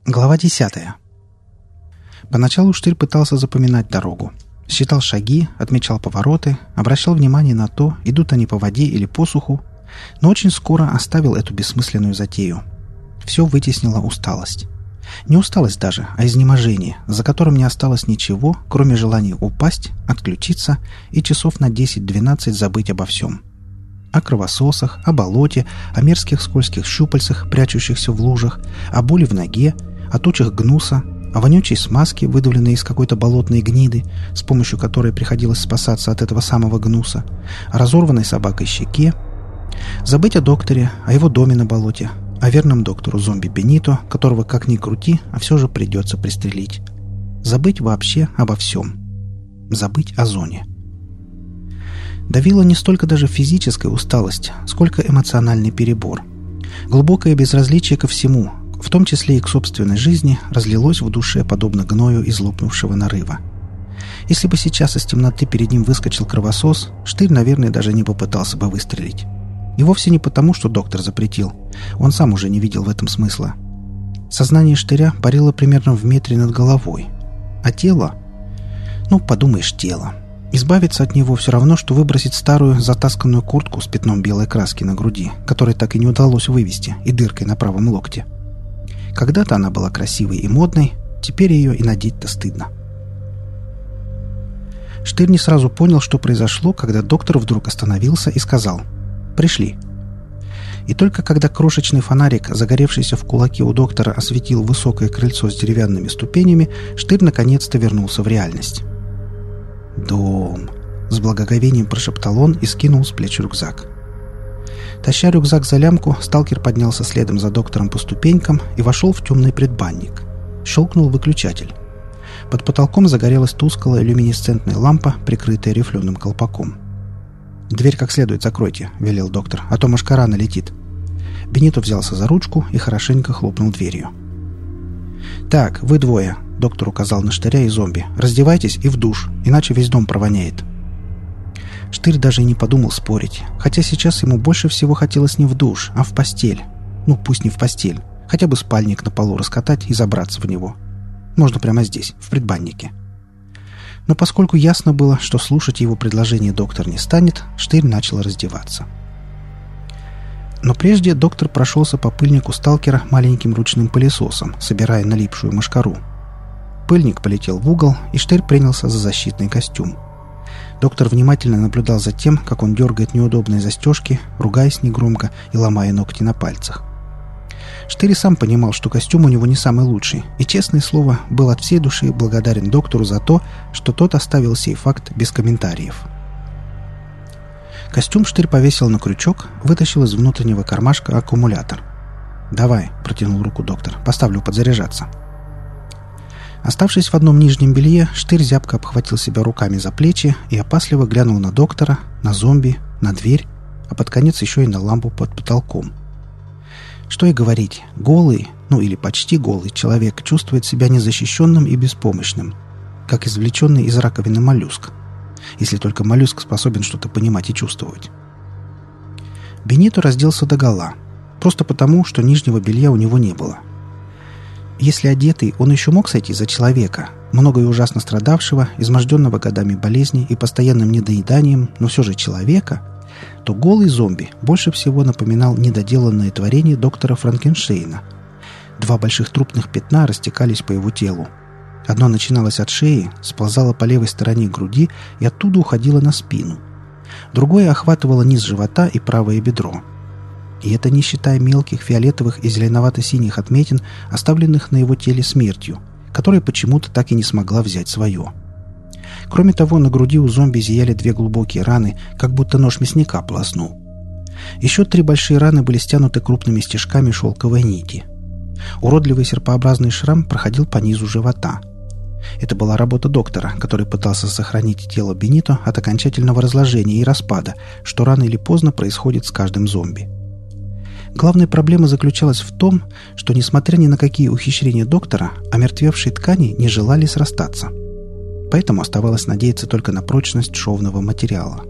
Глава 10. Поначалу Штырь пытался запоминать дорогу. Считал шаги, отмечал повороты, обращал внимание на то, идут они по воде или по суху, но очень скоро оставил эту бессмысленную затею. Все вытеснила усталость. Не усталость даже, а изнеможение, за которым не осталось ничего, кроме желания упасть, отключиться и часов на 10-12 забыть обо всем. О кровососах, о болоте, о мерзких скользких щупальцах, прячущихся в лужах, о боли в ноге, о тучах гнуса, о вонючей смазке, выдавленной из какой-то болотной гниды, с помощью которой приходилось спасаться от этого самого гнуса, о разорванной собакой щеке. Забыть о докторе, о его доме на болоте, о верном доктору зомби Бенито, которого как ни крути, а все же придется пристрелить. Забыть вообще обо всем. Забыть о зоне. Давила не столько даже физическая усталость, сколько эмоциональный перебор. Глубокое безразличие ко всему, в том числе и к собственной жизни, разлилось в душе, подобно гною из лопнувшего нарыва. Если бы сейчас из темноты перед ним выскочил кровосос, Штырь, наверное, даже не попытался бы выстрелить. И вовсе не потому, что доктор запретил. Он сам уже не видел в этом смысла. Сознание Штыря парило примерно в метре над головой. А тело? Ну, подумаешь, тело. Избавиться от него все равно, что выбросить старую затасканную куртку с пятном белой краски на груди, которой так и не удалось вывести, и дыркой на правом локте. Когда-то она была красивой и модной, теперь ее и надеть-то стыдно. Штырь не сразу понял, что произошло, когда доктор вдруг остановился и сказал: «Пришли». И только когда крошечный фонарик, загоревшийся в кулаке у доктора, осветил высокое крыльцо с деревянными ступенями, Штырь наконец-то вернулся в реальность. «Дом!» — с благоговением прошептал он и скинул с плеч рюкзак. Таща рюкзак за лямку, сталкер поднялся следом за доктором по ступенькам и вошел в темный предбанник. Щелкнул выключатель. Под потолком загорелась тусклая люминесцентная лампа, прикрытая рифленым колпаком. «Дверь как следует закройте», — велел доктор, — «а то мошкара налетит». Бенито взялся за ручку и хорошенько хлопнул дверью. «Так, вы двое», — доктор указал на Штыря и зомби, — «раздевайтесь и в душ, иначе весь дом провоняет». Штырь даже и не подумал спорить, хотя сейчас ему больше всего хотелось не в душ, а в постель. Ну, пусть не в постель, хотя бы спальник на полу раскатать и забраться в него. Можно прямо здесь, в предбаннике. Но поскольку ясно было, что слушать его предложение доктор не станет, Штырь начал раздеваться. Но прежде доктор прошелся по пыльнику сталкера маленьким ручным пылесосом, собирая налипшую мошкару. Пыльник полетел в угол, и Штырь принялся за защитный костюм. Доктор внимательно наблюдал за тем, как он дергает неудобные застежки, ругаясь негромко и ломая ногти на пальцах. Штырь сам понимал, что костюм у него не самый лучший, и, честное слово, был от всей души благодарен доктору за то, что тот оставил сей факт без комментариев. Костюм Штырь повесил на крючок, вытащил из внутреннего кармашка аккумулятор. «Давай», — протянул руку доктор, — «поставлю подзаряжаться». Оставшись в одном нижнем белье, Штырь зябко обхватил себя руками за плечи и опасливо глянул на доктора, на зомби, на дверь, а под конец еще и на лампу под потолком. Что и говорить, голый, ну или почти голый человек чувствует себя незащищенным и беспомощным, как извлеченный из раковины моллюск, если только моллюск способен что-то понимать и чувствовать. Бенито разделся догола, просто потому, что нижнего белья у него не было. Если одетый, он еще мог сойти за человека, много и ужасно страдавшего, изможденного годами болезней и постоянным недоеданием, но все же человека, то голый зомби больше всего напоминал недоделанное творение доктора Франкенштейна. Два больших трупных пятна растекались по его телу. Одно начиналось от шеи, сползало по левой стороне груди и оттуда уходило на спину. Другое охватывало низ живота и правое бедро. И это не считая мелких фиолетовых и зеленовато-синих отметин, оставленных на его теле смертью, которая почему-то так и не смогла взять свое. Кроме того, на груди у зомби зияли две глубокие раны, как будто нож мясника полоснул. Еще 3 большие раны были стянуты крупными стежками шелковой нити. Уродливый серпообразный шрам проходил по низу живота. Это была работа доктора, который пытался сохранить тело Бенито от окончательного разложения и распада, что рано или поздно происходит с каждым зомби. Главная проблема заключалась в том, что, несмотря ни на какие ухищрения доктора, омертвевшие ткани не желали срастаться. Поэтому оставалось надеяться только на прочность шовного материала.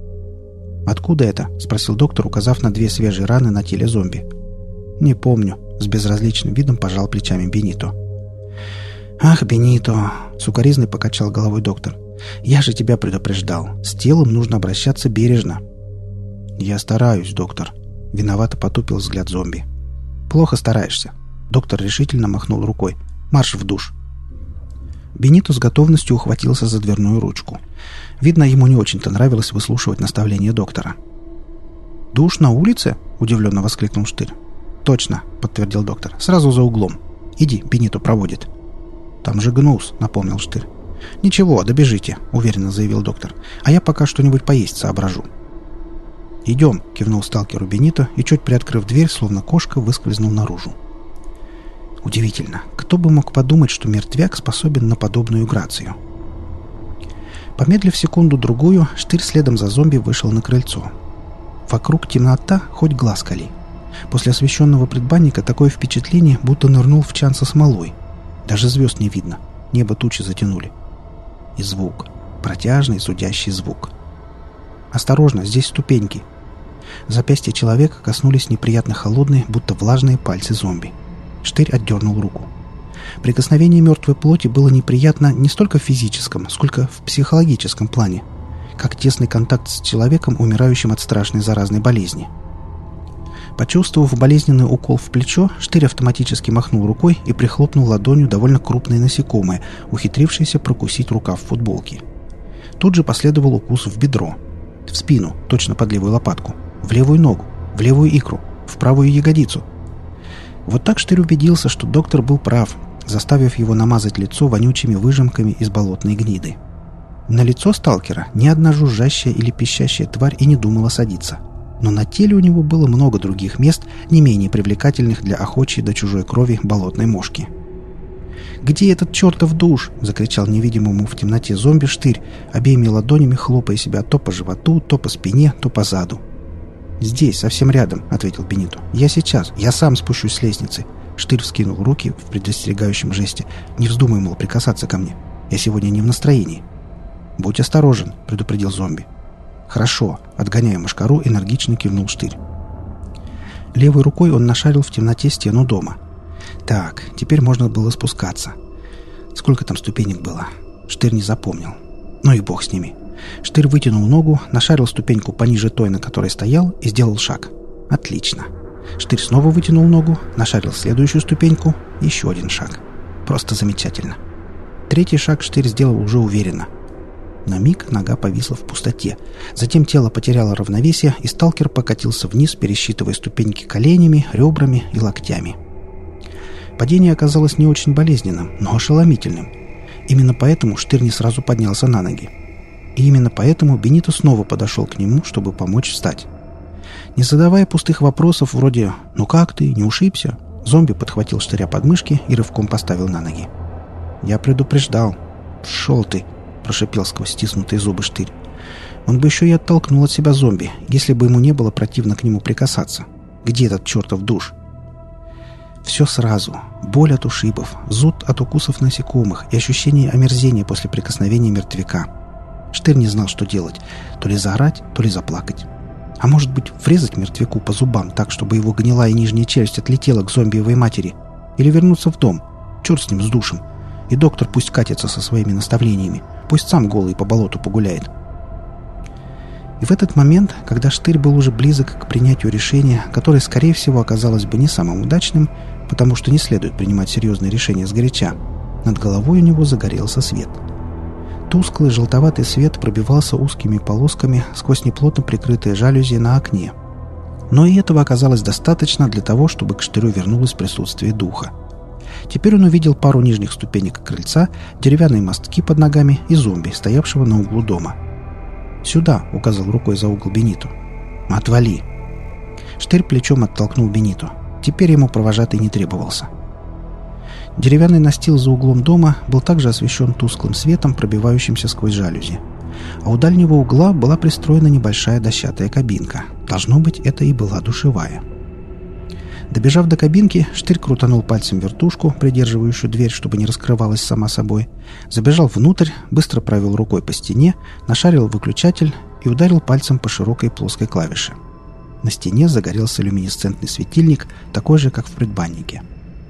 «Откуда это?» – спросил доктор, указав на 2 свежие раны на теле зомби. «Не помню», С безразличным видом пожал плечами Бенито. «Ах, Бенито!» — сукоризной покачал головой доктор. «Я же тебя предупреждал. С телом нужно обращаться бережно». «Я стараюсь, доктор», — виновато потупил взгляд зомби. «Плохо стараешься». Доктор решительно махнул рукой. «Марш в душ». Бенито с готовностью ухватился за дверную ручку. Видно, ему не очень-то нравилось выслушивать наставления доктора. «Душ на улице?» — удивленно воскликнул Штырь. «Точно», — подтвердил доктор. «Сразу за углом. Иди, Бенито проводит». «Там же гнус», — напомнил Штырь. «Ничего, добежите», — уверенно заявил доктор. «А я пока что-нибудь поесть соображу». «Идем», — кивнул сталкеру Бенито и, чуть приоткрыв дверь, словно кошка, выскользнул наружу. Удивительно, кто бы мог подумать, что мертвяк способен на подобную грацию. Помедлив секунду-другую, Штырь следом за зомби вышел на крыльцо. Вокруг темнота, хоть глаз кали. После освещенного предбанника такое впечатление, будто нырнул в чан со смолой. Даже звезд не видно, небо тучи затянули. И звук, протяжный зудящий звук. «Осторожно, здесь ступеньки!» Запястья человека коснулись неприятно холодные, будто влажные пальцы зомби. Штырь отдернул руку. Прикосновение мертвой плоти было неприятно не столько в физическом, сколько в психологическом плане, как тесный контакт с человеком, умирающим от страшной заразной болезни. Почувствовав болезненный укол в плечо, Штырь автоматически махнул рукой и прихлопнул ладонью довольно крупное насекомое, ухитрившееся прокусить рукав футболки. Тут же последовал укус в бедро, в спину, точно под левую лопатку, в левую ногу, в левую икру, в правую ягодицу. Вот так Штырь убедился, что доктор был прав, заставив его намазать лицо вонючими выжимками из болотной гниды. На лицо сталкера ни одна жужжащая или пищащая тварь и не думала садиться. Но на теле у него было много других мест, не менее привлекательных для охочей до чужой крови болотной мошки. «Где этот чертов душ?» — закричал невидимому в темноте зомби Штырь, обеими ладонями хлопая себя то по животу, то по спине, то по заду. «Здесь, совсем рядом», — ответил Бенито. «Я сейчас. Я сам спущусь с лестницы». Штырь вскинул руки в предостерегающем жесте. «Не вздумай, мол, прикасаться ко мне. Я сегодня не в настроении». «Будь осторожен», — предупредил зомби. «Хорошо», — отгоняя мошкару, энергично кивнул Штырь. Левой рукой он нашарил в темноте стену дома. Так, теперь можно было спускаться. Сколько там ступенек было? Штырь не запомнил. Ну и бог с ними. Штырь вытянул ногу, нашарил ступеньку пониже той, на которой стоял, и сделал шаг. Отлично. Штырь снова вытянул ногу, нашарил следующую ступеньку, еще один шаг. Просто замечательно. Третий шаг Штырь сделал уже уверенно. На миг нога повисла в пустоте. Затем тело потеряло равновесие, и сталкер покатился вниз, пересчитывая ступеньки коленями, ребрами и локтями. Падение оказалось не очень болезненным, но ошеломительным. Именно поэтому Штырь не сразу поднялся на ноги. И именно поэтому Бенито снова подошел к нему, чтобы помочь встать. Не задавая пустых вопросов вроде «Ну как ты? Не ушибся?», зомби подхватил Штыря под мышки и рывком поставил на ноги. «Я предупреждал». «Шел ты!» – прошипел сквозь стиснутые зубы Штырь. Он бы еще и оттолкнул от себя зомби, если бы ему не было противно к нему прикасаться. «Где этот чертов душ?» Все сразу. Боль от ушибов, зуд от укусов насекомых и ощущение омерзения после прикосновения мертвяка. Штырь не знал, что делать. То ли заорать, то ли заплакать. А может быть, врезать мертвяку по зубам так, чтобы его гнилая нижняя челюсть отлетела к зомбиевой матери? Или вернуться в дом? Черт с ним, с душем. И доктор пусть катится со своими наставлениями. Пусть сам голый по болоту погуляет. И в этот момент, когда Штырь был уже близок к принятию решения, которое, скорее всего, оказалось бы не самым удачным, потому что не следует принимать серьезные решения сгоряча, над головой у него загорелся свет. Тусклый желтоватый свет пробивался узкими полосками сквозь неплотно прикрытые жалюзи на окне. Но и этого оказалось достаточно для того, чтобы к Штырю вернулось присутствие духа. Теперь он увидел пару нижних ступенек крыльца, деревянные мостки под ногами и зомби, стоявшего на углу дома. «Сюда!» — указал рукой за угол Бенито. «Отвали!» Штырь плечом оттолкнул Бенито. Теперь ему провожатый не требовался. Деревянный настил за углом дома был также освещен тусклым светом, пробивающимся сквозь жалюзи. А у дальнего угла была пристроена небольшая дощатая кабинка. Должно быть, это и была душевая. Добежав до кабинки, Штырь крутанул пальцем вертушку, придерживающую дверь, чтобы не раскрывалась сама собой, забежал внутрь, быстро провел рукой по стене, нашарил выключатель и ударил пальцем по широкой плоской клавише. На стене загорелся люминесцентный светильник, такой же, как в предбаннике.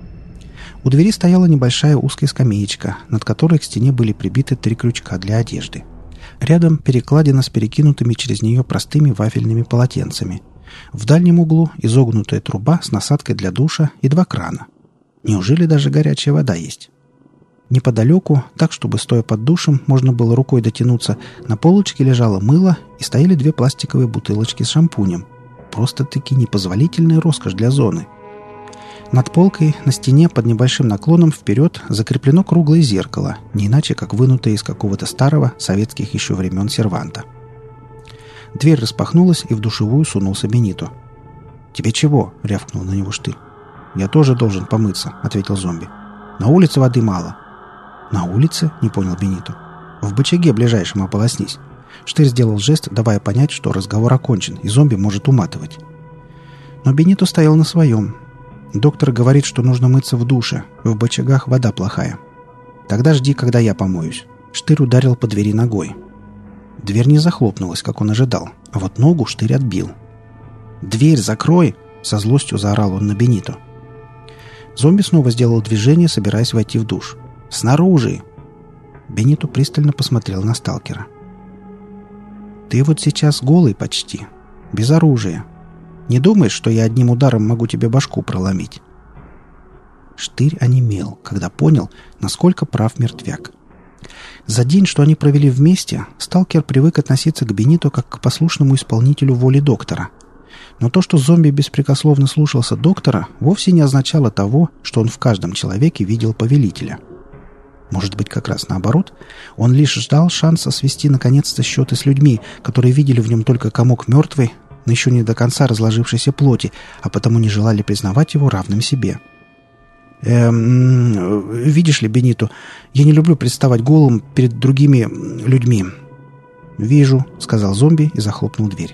У двери стояла небольшая узкая скамеечка, над которой к стене были прибиты 3 крючка для одежды. Рядом перекладина с перекинутыми через нее простыми вафельными полотенцами. В дальнем углу изогнутая труба с насадкой для душа и 2 крана. Неужели даже горячая вода есть? Неподалеку, так чтобы, стоя под душем, можно было рукой дотянуться, на полочке лежало мыло и стояли 2 пластиковые бутылочки с шампунем. Просто-таки непозволительная роскошь для зоны. Над полкой на стене под небольшим наклоном вперед закреплено круглое зеркало, не иначе как вынутое из какого-то старого, советских еще времен серванта. Дверь распахнулась, и в душевую сунулся Бенито. «Тебе чего?» — рявкнул на него Штырь. «Я тоже должен помыться», — ответил зомби. «На улице воды мало». «На улице?» — не понял Бенито. «В бычаге ближайшем ополоснись». Штырь сделал жест, давая понять, что разговор окончен, и зомби может уматывать. Но Бенито стоял на своем. «Доктор говорит, что нужно мыться в душе. В бычагах вода плохая». «Тогда жди, когда я помоюсь». Штырь ударил по двери ногой. Дверь не захлопнулась, как он ожидал, а вот ногу Штырь отбил. «Дверь закрой!» — со злостью заорал он на Бенито. Зомби снова сделал движение, собираясь войти в душ. «Снаружи!» Бенито пристально посмотрел на сталкера. «Ты вот сейчас голый почти, без оружия. Не думаешь, что я одним ударом могу тебе башку проломить?» Штырь онемел, когда понял, насколько прав мертвяк. За день, что они провели вместе, сталкер привык относиться к Бенито как к послушному исполнителю воли доктора. Но то, что зомби беспрекословно слушался доктора, вовсе не означало того, что он в каждом человеке видел повелителя. Может быть, как раз наоборот, он лишь ждал шанса свести наконец-то счеты с людьми, которые видели в нем только комок мертвой, но еще не до конца разложившейся плоти, а потому не желали признавать его равным себе. Видишь ли, Бенито, я не люблю представать голым перед другими людьми». «Вижу», — сказал зомби и захлопнул дверь.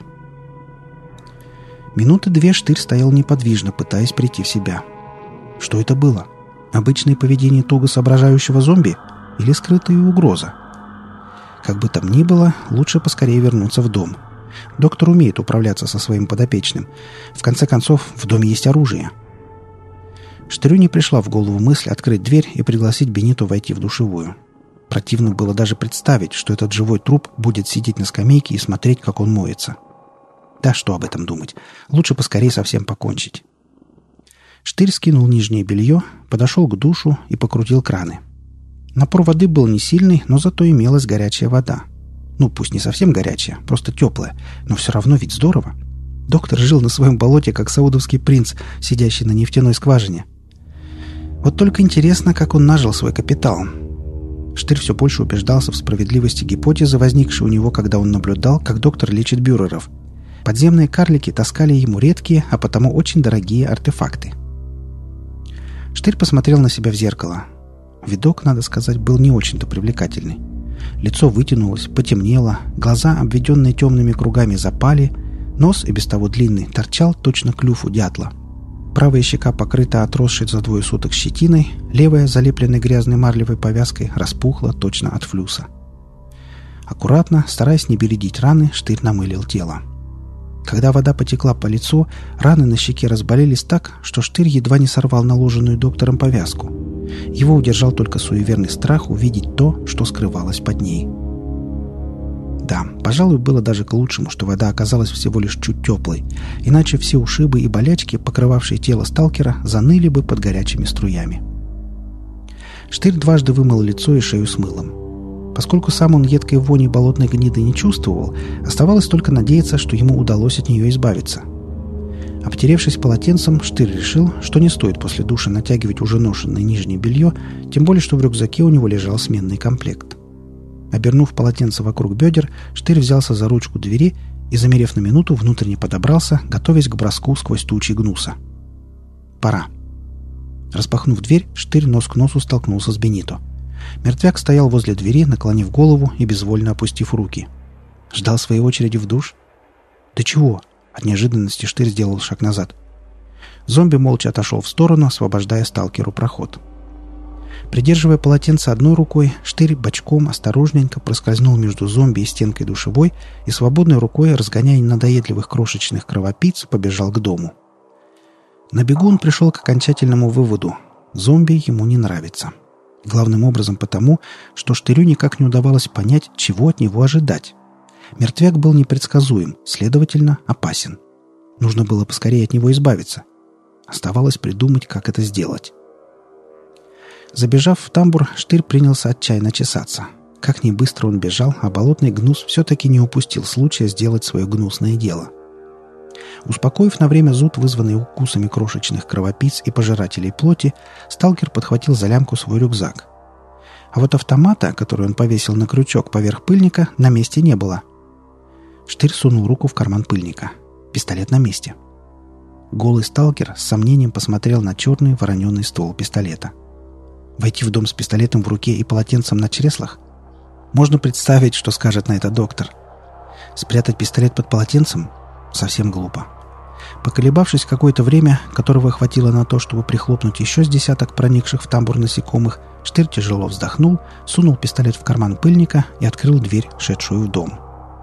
Минуты 2 Штырь стоял неподвижно, пытаясь прийти в себя. Что это было? Обычное поведение туго соображающего зомби или скрытая угроза? Как бы там ни было, лучше поскорее вернуться в дом. Доктор умеет управляться со своим подопечным. В конце концов, в доме есть оружие. Штырю не пришла в голову мысль открыть дверь и пригласить Бенито войти в душевую. Противно было даже представить, что этот живой труп будет сидеть на скамейке и смотреть, как он моется. Да что об этом думать? Лучше поскорее совсем покончить. Штырь скинул нижнее белье, подошел к душу и покрутил краны. Напор воды был не сильный, но зато имелась горячая вода. Ну, пусть не совсем горячая, просто теплая, но все равно ведь здорово. Доктор жил на своем болоте, как саудовский принц, сидящий на нефтяной скважине. Вот только интересно, как он нажил свой капитал. Штырь все больше убеждался в справедливости гипотезы, возникшей у него, когда он наблюдал, как доктор лечит бюреров. Подземные карлики таскали ему редкие, а потому очень дорогие артефакты. Штырь посмотрел на себя в зеркало. Видок, надо сказать, был не очень-то привлекательный. Лицо вытянулось, потемнело, глаза, обведенные темными кругами, запали, нос, и без того длинный, торчал точно клюв у дятла. Правая щека покрыта отросшей за 2 суток щетиной, левая, залепленной грязной марлевой повязкой, распухла точно от флюса. Аккуратно, стараясь не бередить раны, Штырь намылил тело. Когда вода потекла по лицу, раны на щеке разболелись так, что Штырь едва не сорвал наложенную доктором повязку. Его удержал только суеверный страх увидеть то, что скрывалось под ней. Да, пожалуй, было даже к лучшему, что вода оказалась всего лишь чуть теплой, иначе все ушибы и болячки, покрывавшие тело сталкера, заныли бы под горячими струями. Штырь дважды вымыл лицо и шею с мылом. Поскольку сам он едкой вони болотной гниды не чувствовал, оставалось только надеяться, что ему удалось от нее избавиться. Обтеревшись полотенцем, Штырь решил, что не стоит после душа натягивать уже ношенное нижнее белье, тем более, что в рюкзаке у него лежал сменный комплект. Обернув полотенце вокруг бедер, Штырь взялся за ручку двери и, замерев на минуту, внутренне подобрался, готовясь к броску сквозь тучи гнуса. «Пора». Распахнув дверь, Штырь нос к носу столкнулся с Бенито. Мертвяк стоял возле двери, наклонив голову и безвольно опустив руки. Ждал своей очереди в душ? «Да чего?» От неожиданности Штырь сделал шаг назад. Зомби молча отошел в сторону, освобождая сталкеру проход. Придерживая полотенце одной рукой, Штырь бочком осторожненько проскользнул между зомби и стенкой душевой и свободной рукой, разгоняя надоедливых крошечных кровопийц, побежал к дому. На бегу он пришел к окончательному выводу – зомби ему не нравится. Главным образом потому, что Штырю никак не удавалось понять, чего от него ожидать. Мертвяк был непредсказуем, следовательно, опасен. Нужно было поскорее от него избавиться. Оставалось придумать, как это сделать. Забежав в тамбур, Штырь принялся отчаянно чесаться. Как ни быстро он бежал, а болотный гнус все-таки не упустил случая сделать свое гнусное дело. Успокоив на время зуд, вызванный укусами крошечных кровопийц и пожирателей плоти, сталкер подхватил за лямку свой рюкзак. А вот автомата, который он повесил на крючок поверх пыльника, на месте не было. Штырь сунул руку в карман пыльника. Пистолет на месте. Голый сталкер с сомнением посмотрел на черный вороненый ствол пистолета. Войти в дом с пистолетом в руке и полотенцем на чреслах? Можно представить, что скажет на это доктор. Спрятать пистолет под полотенцем? Совсем глупо. Поколебавшись какое-то время, которого хватило на то, чтобы прихлопнуть еще с десяток проникших в тамбур насекомых, Штырь тяжело вздохнул, сунул пистолет в карман пыльника и открыл дверь, шедшую в дом.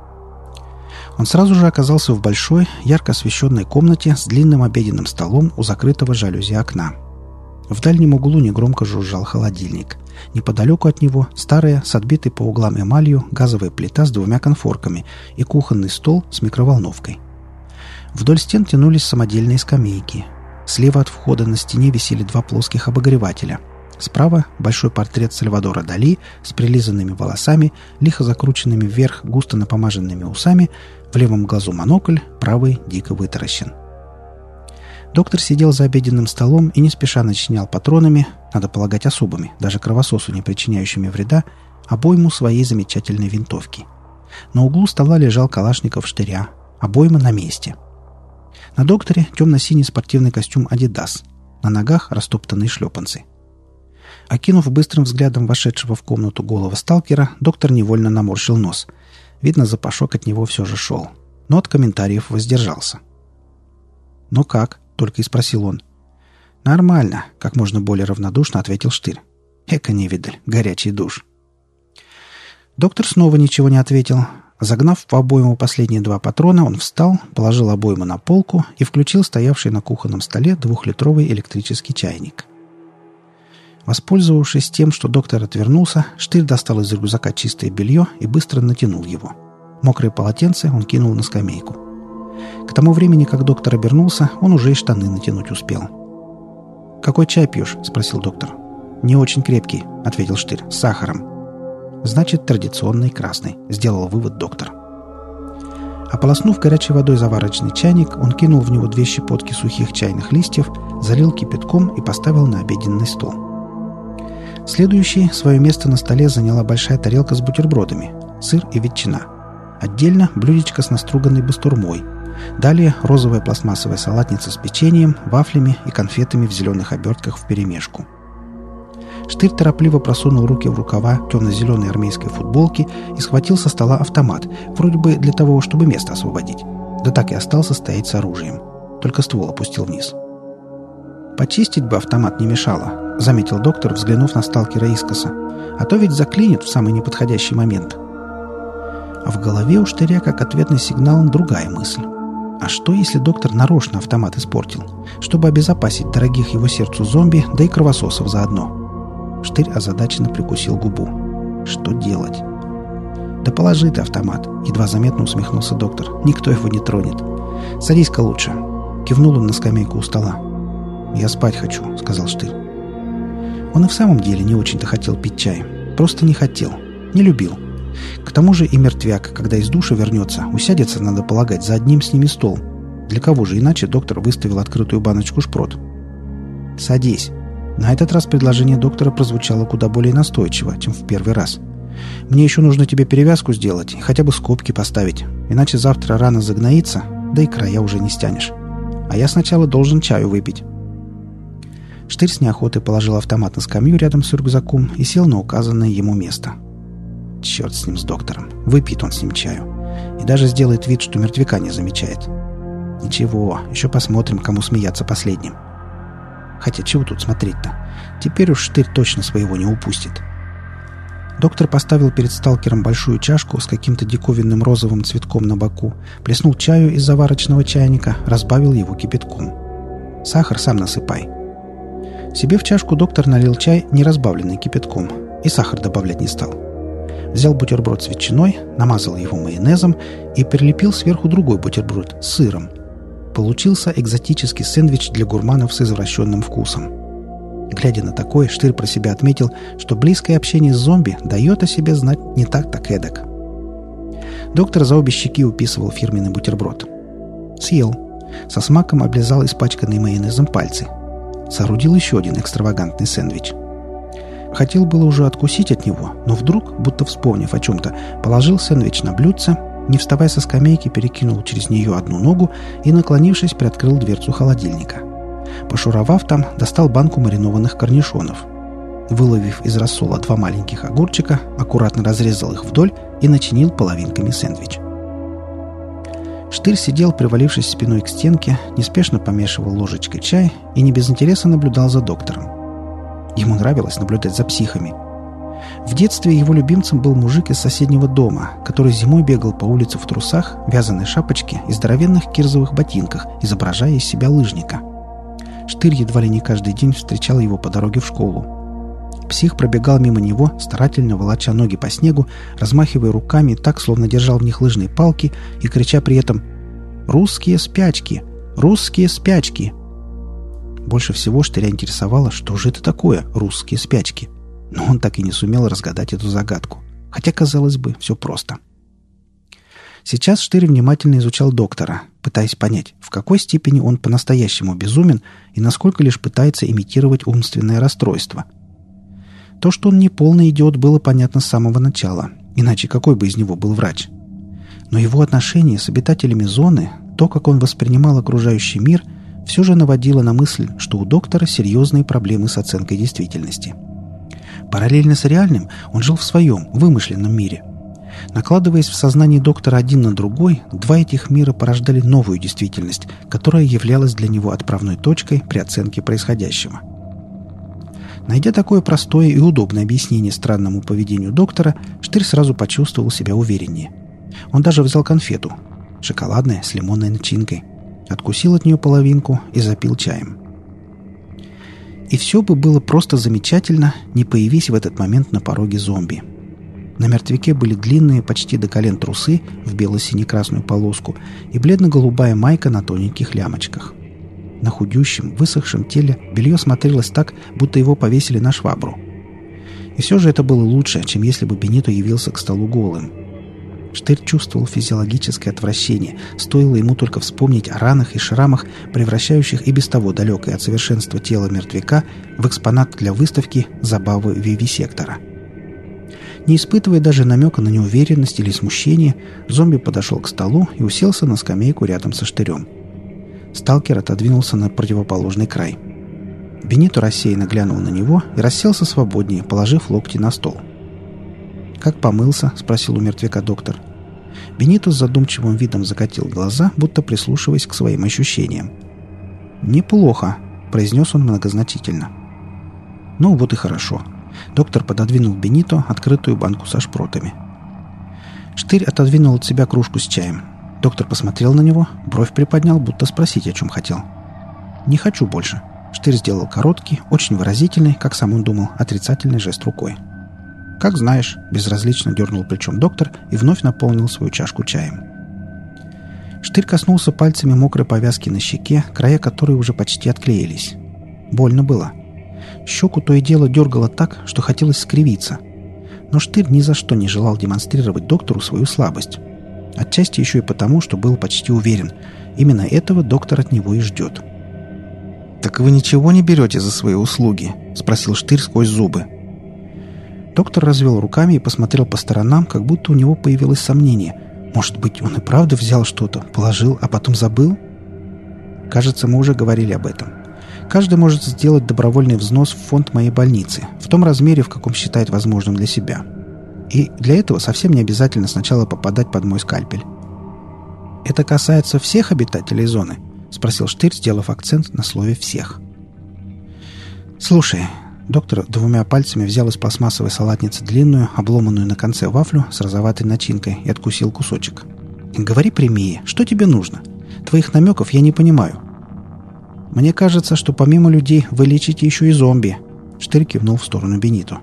Он сразу же оказался в большой, ярко освещенной комнате с длинным обеденным столом у закрытого жалюзи окна. В дальнем углу негромко жужжал холодильник. Неподалеку от него старая, с отбитой по углам эмалью, газовая плита с двумя конфорками и кухонный стол с микроволновкой. Вдоль стен тянулись самодельные скамейки. Слева от входа на стене висели два плоских обогревателя. Справа большой портрет Сальвадора Дали с прилизанными волосами, лихо закрученными вверх густо напомаженными усами, в левом глазу монокль, правый дико вытаращен. Доктор сидел за обеденным столом и не спеша начинял патронами, надо полагать особыми, даже кровососу не причиняющими вреда, обойму своей замечательной винтовки. На углу стола лежал калашников Штыря, обойма на месте. На докторе темно-синий спортивный костюм «Адидас», на ногах растоптанные шлепанцы. Окинув быстрым взглядом вошедшего в комнату голого сталкера, доктор невольно наморщил нос. Видно, запашок от него все же шел, но от комментариев воздержался. «Ну как?» — только и спросил он. «Нормально», — как можно более равнодушно ответил Штырь. «Эка невидаль, горячий душ». Доктор снова ничего не ответил. Загнав в обойму последние два патрона, он встал, положил обойму на полку и включил стоявший на кухонном столе 2-литровый электрический чайник. Воспользовавшись тем, что доктор отвернулся, Штырь достал из рюкзака чистое белье и быстро натянул его. Мокрые полотенце он кинул на скамейку. К тому времени, как доктор обернулся, он уже и штаны натянуть успел. «Какой чай пьешь?» — спросил доктор. «Не очень крепкий», — ответил Штырь, — «с сахаром». «Значит, традиционный красный», — сделал вывод доктор. Ополоснув горячей водой заварочный чайник, он кинул в него 2 щепотки сухих чайных листьев, залил кипятком и поставил на обеденный стол. Следующей свое место на столе заняла большая тарелка с бутербродами, сыр и ветчина. Отдельно блюдечко с наструганной бастурмой. Далее розовая пластмассовая салатница с печеньем, вафлями и конфетами в зеленых обертках вперемешку. Штырь торопливо просунул руки в рукава темно-зеленой армейской футболки и схватил со стола автомат, вроде бы для того, чтобы место освободить. Да так и остался стоять с оружием. Только ствол опустил вниз. «Почистить бы автомат не мешало», — заметил доктор, взглянув на сталкера искоса. «А то ведь заклинит в самый неподходящий момент». А в голове у Штыря, как ответный сигнал, другая мысль. А что, если доктор нарочно автомат испортил, чтобы обезопасить дорогих его сердцу зомби, да и кровососов заодно? Штырь озадаченно прикусил губу. Что делать? «Да положи ты автомат», — едва заметно усмехнулся доктор. «Никто его не тронет. Садись-ка лучше». Кивнул он на скамейку у стола. «Я спать хочу», — сказал Штырь. Он и в самом деле не очень-то хотел пить чай. Просто не хотел. Не любил. К тому же и мертвяк, когда из душа вернется, усядется, надо полагать, за одним с ними стол. Для кого же иначе доктор выставил открытую баночку шпрот? «Садись». На этот раз предложение доктора прозвучало куда более настойчиво, чем в первый раз. «Мне еще нужно тебе перевязку сделать и хотя бы скобки поставить, иначе завтра рано загноится, да и края уже не стянешь. А я сначала должен чаю выпить». Штырь с неохотой положил автомат на скамью рядом с рюкзаком и сел на указанное ему место. Черт с ним, с доктором. Выпьет он с ним чаю. И даже сделает вид, что мертвяка не замечает. Ничего, еще посмотрим, кому смеяться последним. Хотя чего тут смотреть-то? Теперь уж Штырь точно своего не упустит. Доктор поставил перед сталкером большую чашку с каким-то диковинным розовым цветком на боку, плеснул чаю из заварочного чайника, разбавил его кипятком. «Сахар сам насыпай». Себе в чашку доктор налил чай, не разбавленный кипятком, и сахар добавлять не стал. Взял бутерброд с ветчиной, намазал его майонезом и прилепил сверху другой бутерброд с сыром. Получился экзотический сэндвич для гурманов с извращенным вкусом. Глядя на такое, Штырь про себя отметил, что близкое общение с зомби дает о себе знать не так эдак. Доктор за обе щеки уписывал фирменный бутерброд. Съел. Со смаком облизал испачканные майонезом пальцы. Соорудил еще один экстравагантный сэндвич. Хотел было уже откусить от него, но вдруг, будто вспомнив о чем-то, положил сэндвич на блюдце, не вставая со скамейки, перекинул через нее одну ногу и, наклонившись, приоткрыл дверцу холодильника. Пошуровав там, достал банку маринованных корнишонов. Выловив из рассола 2 маленьких огурчика, аккуратно разрезал их вдоль и начинил половинками сэндвич. Штырь сидел, привалившись спиной к стенке, неспешно помешивал ложечкой чай и не без интереса наблюдал за доктором. Ему нравилось наблюдать за психами. В детстве его любимцем был мужик из соседнего дома, который зимой бегал по улице в трусах, вязаной шапочке и здоровенных кирзовых ботинках, изображая из себя лыжника. Штырь едва ли не каждый день встречал его по дороге в школу. Псих пробегал мимо него, старательно волоча ноги по снегу, размахивая руками так, словно держал в них лыжные палки, и крича при этом «Русские спячки! Русские спячки!». Больше всего Штыря интересовало, что же это такое «русские спячки?». Но он так и не сумел разгадать эту загадку. Хотя, казалось бы, все просто. Сейчас Штырь внимательно изучал доктора, пытаясь понять, в какой степени он по-настоящему безумен и насколько лишь пытается имитировать умственное расстройство. То, что он не полный идиот, было понятно с самого начала, иначе какой бы из него был врач. Но его отношения с обитателями зоны, то, как он воспринимал окружающий мир, все же наводило на мысль, что у доктора серьезные проблемы с оценкой действительности. Параллельно с реальным он жил в своем, вымышленном мире. Накладываясь в сознании доктора один на другой, 2 этих мира порождали новую действительность, которая являлась для него отправной точкой при оценке происходящего. Найдя такое простое и удобное объяснение странному поведению доктора, Штырь сразу почувствовал себя увереннее. Он даже взял конфету, шоколадная с лимонной начинкой, откусил от нее половинку и запил чаем. И все бы было просто замечательно, не появись в этот момент на пороге зомби. На мертвяке были длинные, почти до колен трусы в бело-сине-красную полоску и бледно-голубая майка на тоненьких лямочках. На худющем, высохшем теле белье смотрелось так, будто его повесили на швабру. И все же это было лучше, чем если бы Бенито явился к столу голым. Штырь чувствовал физиологическое отвращение, стоило ему только вспомнить о ранах и шрамах, превращающих и без того далекое от совершенства тело мертвяка в экспонат для выставки «Забавы вивисектора». Не испытывая даже намека на неуверенность или смущение, зомби подошел к столу и уселся на скамейку рядом со Штырем. Сталкер отодвинулся на противоположный край. Бенито рассеянно глянул на него и расселся свободнее, положив локти на стол. «Как помылся?» — спросил у мертвяка доктор. Бенито с задумчивым видом закатил глаза, будто прислушиваясь к своим ощущениям. «Неплохо», — произнес он многозначительно. «Ну вот и хорошо». Доктор пододвинул Бенито открытую банку со шпротами. Штырь отодвинул от себя кружку с чаем. Доктор посмотрел на него, бровь приподнял, будто спросить, о чем хотел. «Не хочу больше». Штырь сделал короткий, очень выразительный, как сам он думал, отрицательный жест рукой. «Как знаешь», — безразлично дернул плечом доктор и вновь наполнил свою чашку чаем. Штырь коснулся пальцами мокрой повязки на щеке, края которой уже почти отклеились. Больно было. Щеку то и дело дергало так, что хотелось скривиться. Но Штырь ни за что не желал демонстрировать доктору свою слабость. Отчасти еще и потому, что был почти уверен. Именно этого доктор от него и ждет. «Так вы ничего не берете за свои услуги?» — спросил Штырь сквозь зубы. Доктор развел руками и посмотрел по сторонам, как будто у него появилось сомнение. Может быть, он и правда взял что-то, положил, а потом забыл? Кажется, мы уже говорили об этом. Каждый может сделать добровольный взнос в фонд моей больницы, в том размере, в каком считает возможным для себя. И для этого совсем не обязательно сначала попадать под мой скальпель. «Это касается всех обитателей зоны?» — спросил Штырь, сделав акцент на слове «всех». «Слушай». Доктор двумя пальцами взял из пластмассовой салатницы длинную, обломанную на конце вафлю с розоватой начинкой и откусил кусочек. «Говори прямее. Что тебе нужно? Твоих намеков я не понимаю». «Мне кажется, что помимо людей вы лечите еще и зомби». Штырь кивнул в сторону Бенито.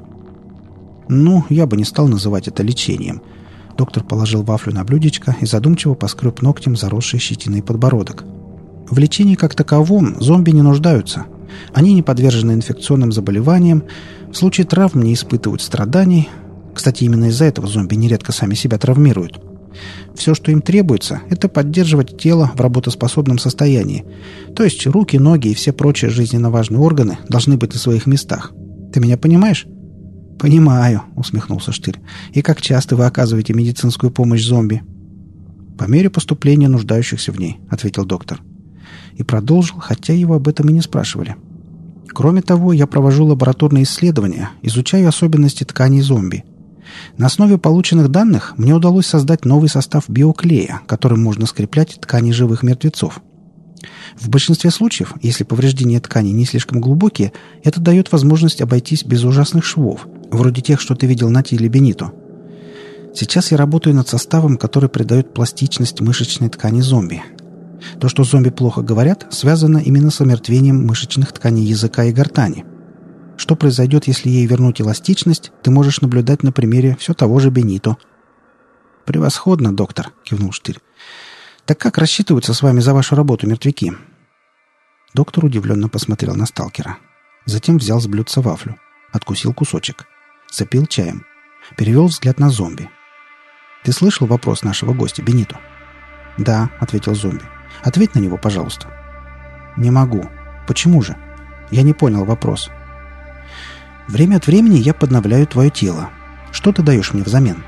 «Ну, я бы не стал называть это лечением». Доктор положил вафлю на блюдечко и задумчиво поскреб ногтем заросший щетиной подбородок. «В лечении как таковом зомби не нуждаются. Они не подвержены инфекционным заболеваниям, в случае травм не испытывают страданий. Кстати, именно из-за этого зомби нередко сами себя травмируют. Все, что им требуется, это поддерживать тело в работоспособном состоянии. То есть руки, ноги и все прочие жизненно важные органы должны быть на своих местах. Ты меня понимаешь?» «Понимаю», — усмехнулся Штырь. «И как часто вы оказываете медицинскую помощь зомби?» «По мере поступления нуждающихся в ней», — ответил доктор. И продолжил, хотя его об этом и не спрашивали. «Кроме того, я провожу лабораторные исследования, изучаю особенности тканей зомби. На основе полученных данных мне удалось создать новый состав биоклея, которым можно скреплять ткани живых мертвецов. В большинстве случаев, если повреждения тканей не слишком глубокие, это дает возможность обойтись без ужасных швов, вроде тех, что ты видел на теле Бенито. Сейчас я работаю над составом, который придает пластичность мышечной ткани зомби. То, что зомби плохо говорят, связано именно с омертвением мышечных тканей языка и гортани. Что произойдет, если ей вернуть эластичность, ты можешь наблюдать на примере все того же Бенито». «Превосходно, доктор», — кивнул Штырь. «Так как рассчитываются с вами за вашу работу мертвяки?» Доктор удивленно посмотрел на сталкера. Затем взял с блюдца вафлю. Откусил кусочек. Запил чаем. Перевел взгляд на зомби. «Ты слышал вопрос нашего гостя, Бенито?» «Да», — ответил зомби. «Ответь на него, пожалуйста». «Не могу. Почему же?» «Я не понял вопрос». «Время от времени я подновляю твое тело. Что ты даешь мне взамен?»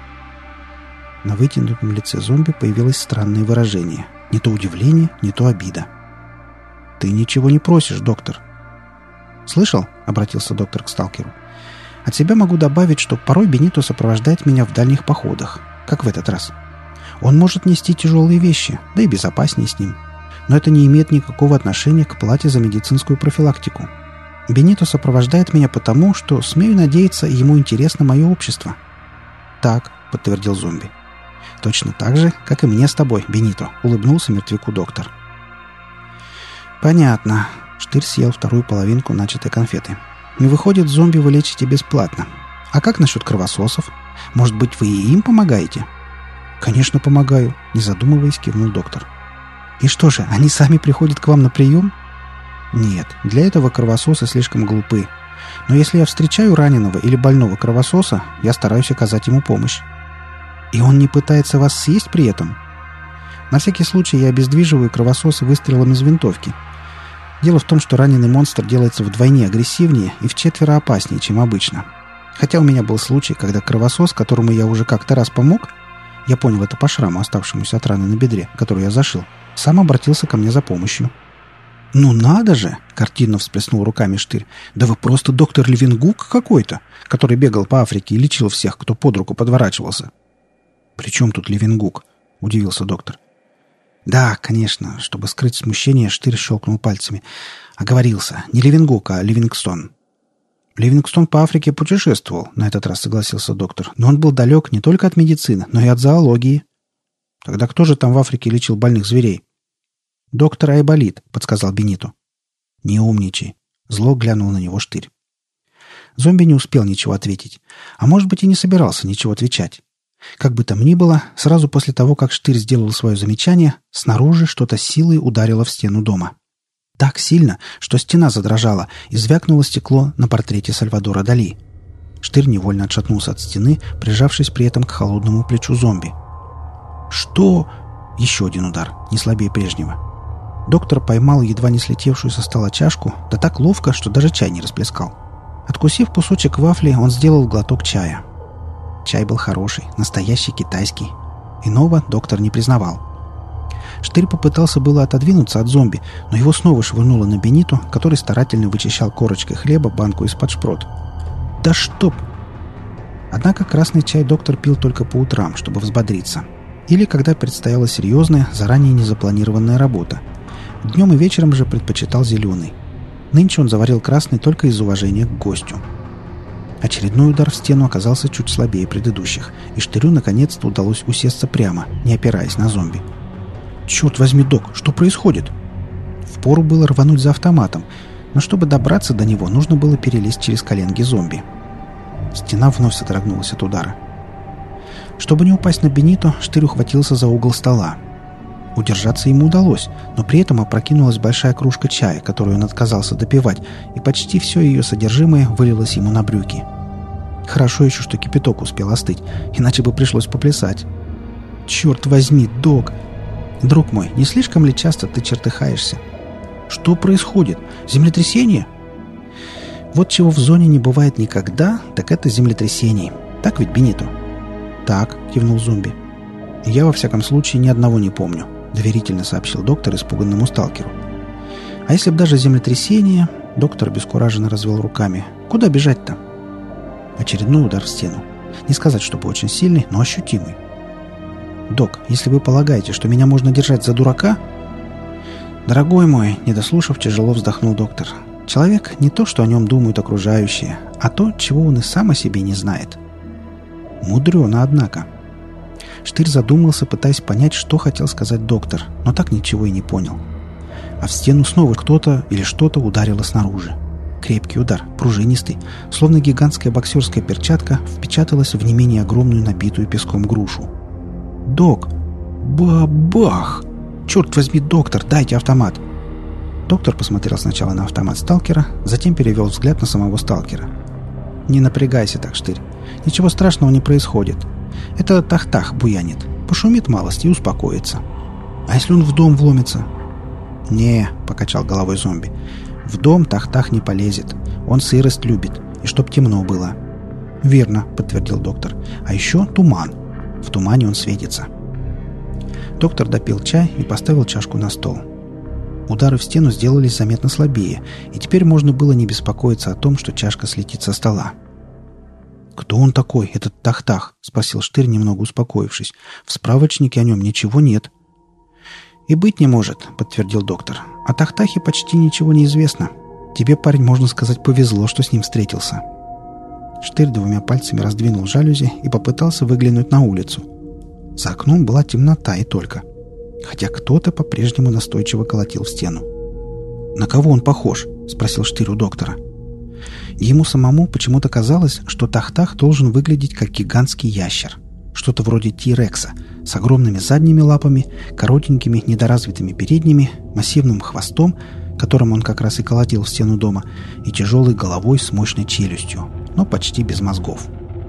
На вытянутом лице зомби появилось странное выражение. Не то удивление, не то обида. «Ты ничего не просишь, доктор». «Слышал?» — обратился доктор к сталкеру. «От себя могу добавить, что порой Бенито сопровождает меня в дальних походах, как в этот раз. Он может нести тяжелые вещи, да и безопаснее с ним. Но это не имеет никакого отношения к плате за медицинскую профилактику. Бенито сопровождает меня потому, что, смею надеяться, ему интересно мое общество». «Так», — подтвердил зомби. «Точно так же, как и мне с тобой, Бенито», — улыбнулся мертвяку доктор. «Понятно». Штырь съел вторую половинку начатой конфеты. «Не выходит, зомби вы лечите бесплатно. А как насчет кровососов? Может быть, вы и им помогаете?» «Конечно, помогаю», — не задумываясь, кивнул доктор. «И что же, они сами приходят к вам на прием?» «Нет, для этого кровососы слишком глупы. Но если я встречаю раненого или больного кровососа, я стараюсь оказать ему помощь». «И он не пытается вас съесть при этом?» «На всякий случай я обездвиживаю кровососа выстрелом из винтовки. Дело в том, что раненый монстр делается вдвойне агрессивнее и вчетверо опаснее, чем обычно. Хотя у меня был случай, когда кровосос, которому я уже как-то раз помог, я понял это по шраму, оставшемуся от раны на бедре, которую я зашил, сам обратился ко мне за помощью». «Ну надо же!» — картинно всплеснул руками Штырь. «Да вы просто доктор Левингук какой-то, который бегал по Африке и лечил всех, кто под руку подворачивался». «При чем тут Левингук?» — удивился доктор. «Да, конечно», — чтобы скрыть смущение, Штырь щелкнул пальцами. «Оговорился. Не Левингук, а Ливингстон». «Ливингстон по Африке путешествовал», — на этот раз согласился доктор. «Но он был далек не только от медицины, но и от зоологии». «Тогда кто же там в Африке лечил больных зверей?» «Доктор Айболит», — подсказал Бенито. «Не умничай», — зло глянул на него Штырь. Зомби не успел ничего ответить. А может быть и не собирался ничего отвечать. Как бы там ни было, сразу после того, как Штырь сделал свое замечание, снаружи что-то силой ударило в стену дома. Так сильно, что стена задрожала и звякнуло стекло на портрете Сальвадора Дали. Штырь невольно отшатнулся от стены, прижавшись при этом к холодному плечу зомби. «Что?» Еще один удар, не слабее прежнего. Доктор поймал едва не слетевшую со стола чашку, да так ловко, что даже чай не расплескал. Откусив кусочек вафли, он сделал глоток чая. Чай был хороший, настоящий китайский. Иного доктор не признавал. Штырь попытался было отодвинуться от зомби, но его снова швырнуло на Бенито, который старательно вычищал корочкой хлеба банку из-под шпрот. «Да чтоб!» Однако красный чай доктор пил только по утрам, чтобы взбодриться. Или когда предстояла серьезная, заранее незапланированная работа. Днем и вечером же предпочитал зеленый. Нынче он заварил красный только из уважения к гостю. Очередной удар в стену оказался чуть слабее предыдущих, и Штырю наконец-то удалось усесться прямо, не опираясь на зомби. «Черт возьми, док, что происходит?» Впору было рвануть за автоматом, но чтобы добраться до него, нужно было перелезть через коленки зомби. Стена вновь содрогнулась от удара. Чтобы не упасть на Бенито, Штырь ухватился за угол стола. Удержаться ему удалось, но при этом опрокинулась большая кружка чая, которую он отказался допивать, и почти все ее содержимое вылилось ему на брюки. Хорошо еще, что кипяток успел остыть, иначе бы пришлось поплясать. «Черт возьми, док! Друг мой, не слишком ли часто ты чертыхаешься? Что происходит? Землетрясение?» «Вот чего в зоне не бывает никогда, так это землетрясений. Так ведь, Бенито?» «Так», — кивнул зомби. «Я, во всяком случае, ни одного не помню», — доверительно сообщил доктор испуганному сталкеру. «А если б даже землетрясение...» — доктор обескураженно развел руками. «Куда бежать-то?» Очередной удар в стену. Не сказать, чтобы очень сильный, но ощутимый. «Док, если вы полагаете, что меня можно держать за дурака...» «Дорогой мой», — не дослушав, тяжело вздохнул доктор. «Человек не то, что о нем думают окружающие, а то, чего он и сам о себе не знает». Мудрено, однако. Штырь задумался, пытаясь понять, что хотел сказать доктор, но так ничего и не понял. А в стену снова кто-то или что-то ударило снаружи. Крепкий удар, пружинистый, словно гигантская боксерская перчатка, впечаталась в не менее огромную набитую песком грушу. «Док! Бабах! Черт возьми, доктор, дайте автомат!» Доктор посмотрел сначала на автомат сталкера, затем перевел взгляд на самого сталкера. «Не напрягайся так, Штырь. Ничего страшного не происходит. Это Тах-Тах буянит. Пошумит малость и успокоится. А если он в дом вломится?» «Не», — покачал головой зомби. «В дом Тах-Тах не полезет. Он сырость любит. И чтоб темно было». «Верно», — подтвердил доктор. «А еще туман. В тумане он светится». Доктор допил чай и поставил чашку на стол. Удары в стену сделались заметно слабее, и теперь можно было не беспокоиться о том, что чашка слетит со стола. «Кто он такой, этот Тах-Тах?» — спросил Штырь, немного успокоившись. «В справочнике о нем ничего нет». «И быть не может», — подтвердил доктор. «О Тах-Тахе почти ничего не известно. Тебе, парень, можно сказать, повезло, что с ним встретился». Штырь двумя пальцами раздвинул жалюзи и попытался выглянуть на улицу. За окном была темнота и только. Хотя кто-то по-прежнему настойчиво колотил в стену. «На кого он похож?» — спросил Штырь у доктора. Ему самому почему-то казалось, что Тах-Тах должен выглядеть как гигантский ящер. Что-то вроде Ти-Рекса, с огромными задними лапами, коротенькими недоразвитыми передними, массивным хвостом, которым он как раз и колотил в стену дома, и тяжелой головой с мощной челюстью, но почти без мозгов.